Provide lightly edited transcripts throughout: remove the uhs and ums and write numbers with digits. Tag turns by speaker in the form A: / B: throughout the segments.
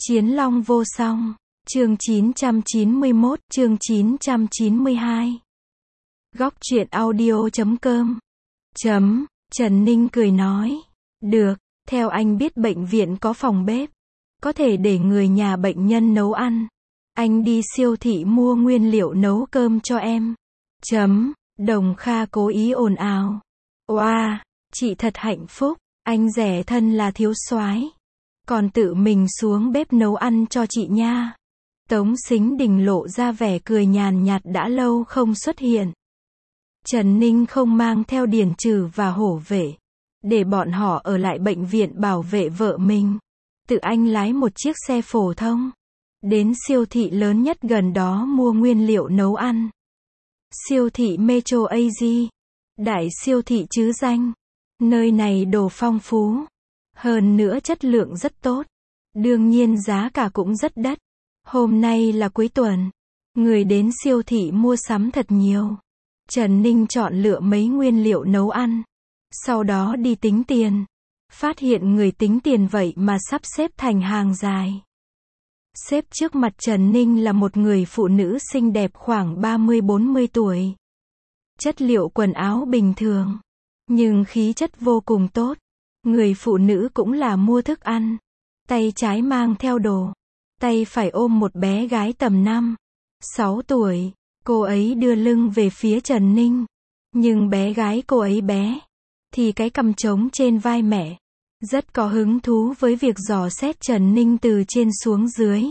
A: Chiến long vô song. Chương 991, chương 992. Góc truyện audio.com. Trần Ninh cười nói. Được, theo anh biết bệnh viện có phòng bếp. Có thể để người nhà bệnh nhân nấu ăn. Anh đi siêu thị mua nguyên liệu nấu cơm cho em. Đồng Kha cố ý ồn ào. Oa, chị thật hạnh phúc, anh rẻ thân là thiếu soái, còn tự mình xuống bếp nấu ăn cho chị nha. Tống Sính Đình lộ ra vẻ cười nhàn nhạt đã lâu không xuất hiện. Trần Ninh không mang theo Điền Trừ và Hổ Vệ, để bọn họ ở lại bệnh viện bảo vệ vợ mình. Tự anh lái một chiếc xe phổ thông, đến siêu thị lớn nhất gần đó mua nguyên liệu nấu ăn. Siêu thị Metro AG, đại siêu thị chứ danh. Nơi này đồ phong phú, hơn nữa chất lượng rất tốt. Đương nhiên giá cả cũng rất đắt. Hôm nay là cuối tuần, người đến siêu thị mua sắm thật nhiều. Trần Ninh chọn lựa mấy nguyên liệu nấu ăn, sau đó đi tính tiền. Phát hiện người tính tiền vậy mà sắp xếp thành hàng dài. Xếp trước mặt Trần Ninh là một người phụ nữ xinh đẹp khoảng 30-40 tuổi. Chất liệu quần áo bình thường, nhưng khí chất vô cùng tốt. Người phụ nữ cũng là mua thức ăn. Tay trái mang theo đồ, tay phải ôm một bé gái tầm 5-6 tuổi. Cô ấy đưa lưng về phía Trần Ninh. Nhưng bé gái cô ấy bé, thì cái cằm trống trên vai mẹ. Rất có hứng thú với việc dò xét Trần Ninh từ trên xuống dưới.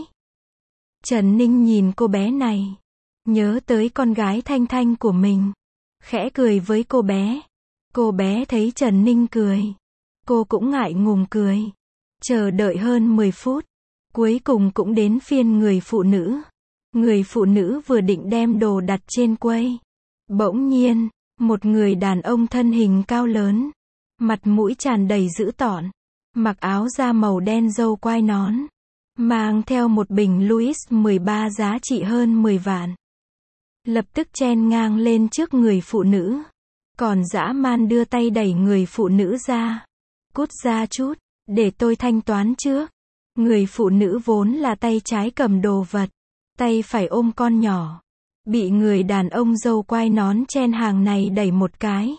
A: Trần Ninh nhìn cô bé này, nhớ tới con gái Thanh Thanh của mình. Khẽ cười với cô bé. Cô bé thấy Trần Ninh cười, cô cũng ngại ngùng cười. Chờ đợi hơn 10 phút, cuối cùng cũng đến phiên người phụ nữ. Người phụ nữ vừa định đem đồ đặt trên quầy, bỗng nhiên, một người đàn ông thân hình cao lớn, mặt mũi tràn đầy dữ tợn, mặc áo da màu đen râu quai nón, mang theo một bình Louis 13 giá trị hơn 10 vạn. Lập tức chen ngang lên trước người phụ nữ, còn dã man đưa tay đẩy người phụ nữ ra. Cút ra chút, để tôi thanh toán trước. Người phụ nữ vốn là tay trái cầm đồ vật, tay phải ôm con nhỏ, bị người đàn ông râu quai nón chen hàng này đẩy một cái.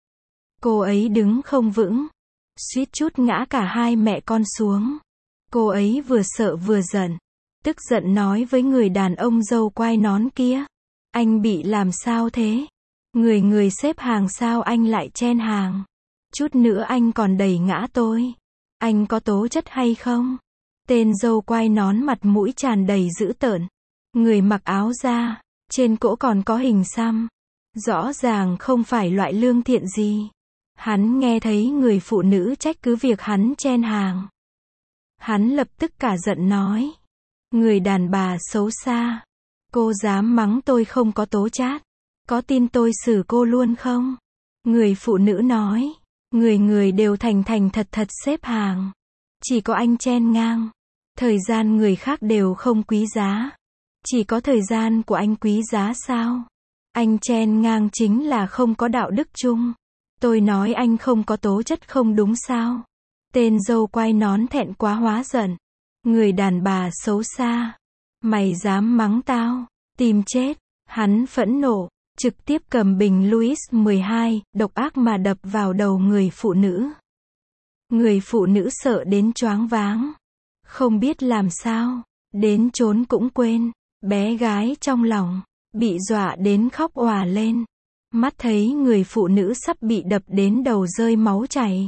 A: Cô ấy đứng không vững, suýt chút ngã cả hai mẹ con xuống. Cô ấy vừa sợ vừa giận, tức giận nói với người đàn ông râu quai nón kia. Anh bị làm sao thế? Người xếp hàng sao anh lại chen hàng? Chút nữa anh còn đẩy ngã tôi. Anh có tố chất hay không? Tên râu quai nón mặt mũi tràn đầy dữ tợn. Người mặc áo da, trên cỗ còn có hình xăm. Rõ ràng không phải loại lương thiện gì. Hắn nghe thấy người phụ nữ trách cứ việc hắn chen hàng. Hắn lập tức cả giận nói. Người đàn bà xấu xa. Cô dám mắng tôi không có tố chất. Có tin tôi xử cô luôn không? Người phụ nữ nói. Người đều thành thật xếp hàng. Chỉ có anh chen ngang. Thời gian người khác đều không quý giá. Chỉ có thời gian của anh quý giá sao? Anh chen ngang chính là không có đạo đức chung. Tôi nói anh không có tố chất không đúng sao? Tên râu quai nón thẹn quá hóa giận. Người đàn bà xấu xa. Mày dám mắng tao? Tìm chết. Hắn phẫn nộ, trực tiếp cầm bình Louis 12, độc ác mà đập vào đầu người phụ nữ. Người phụ nữ sợ đến choáng váng. Không biết làm sao, đến trốn cũng quên. Bé gái trong lòng, bị dọa đến khóc òa lên. Mắt thấy người phụ nữ sắp bị đập đến đầu rơi máu chảy.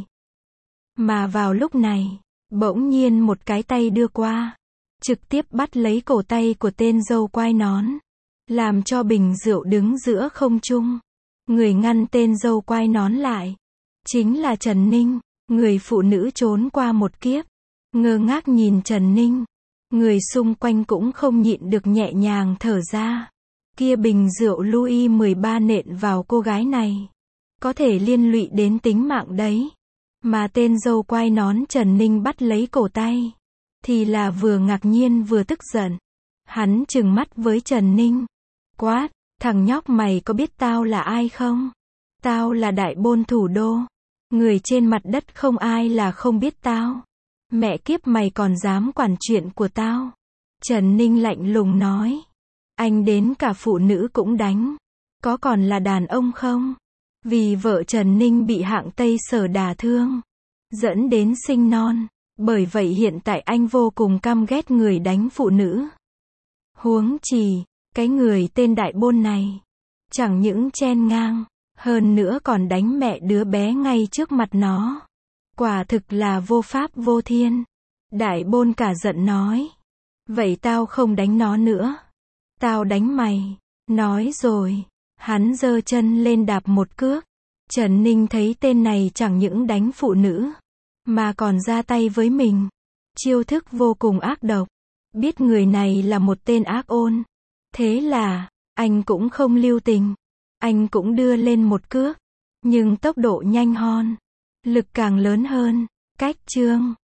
A: Mà vào lúc này, bỗng nhiên một cái tay đưa qua, trực tiếp bắt lấy cổ tay của tên râu quai nón, làm cho bình rượu đứng giữa không trung. Người ngăn tên râu quai nón lại, chính là Trần Ninh. Người phụ nữ trốn qua một kiếp, ngơ ngác nhìn Trần Ninh. Người xung quanh cũng không nhịn được nhẹ nhàng thở ra. Kia bình rượu Louis 13 nện vào cô gái này, có thể liên lụy đến tính mạng đấy. Mà tên râu quai nón Trần Ninh bắt lấy cổ tay, thì là vừa ngạc nhiên vừa tức giận. Hắn trừng mắt với Trần Ninh, quát, thằng nhóc mày có biết tao là ai không? Tao là đại bôn thủ đô. Người trên mặt đất không ai là không biết tao. Mẹ kiếp mày còn dám quản chuyện của tao. Trần Ninh lạnh lùng nói. Anh đến cả phụ nữ cũng đánh. Có còn là đàn ông không? Vì vợ Trần Ninh bị hạng Tây Sở đả thương, dẫn đến sinh non. Bởi vậy hiện tại anh vô cùng căm ghét người đánh phụ nữ. Huống chi, cái người tên Đại Bôn này, chẳng những chen ngang, hơn nữa còn đánh mẹ đứa bé ngay trước mặt nó. Quả thực là vô pháp vô thiên. Đại Bôn cả giận nói. Vậy tao không đánh nó nữa. Tao đánh mày. Nói rồi, hắn giơ chân lên đạp một cước. Trần Ninh thấy tên này chẳng những đánh phụ nữ, mà còn ra tay với mình. Chiêu thức vô cùng ác độc. Biết người này là một tên ác ôn. Thế là, anh cũng không lưu tình. Anh cũng đưa lên một cước. Nhưng tốc độ nhanh hơn, lực càng lớn hơn. Cách chương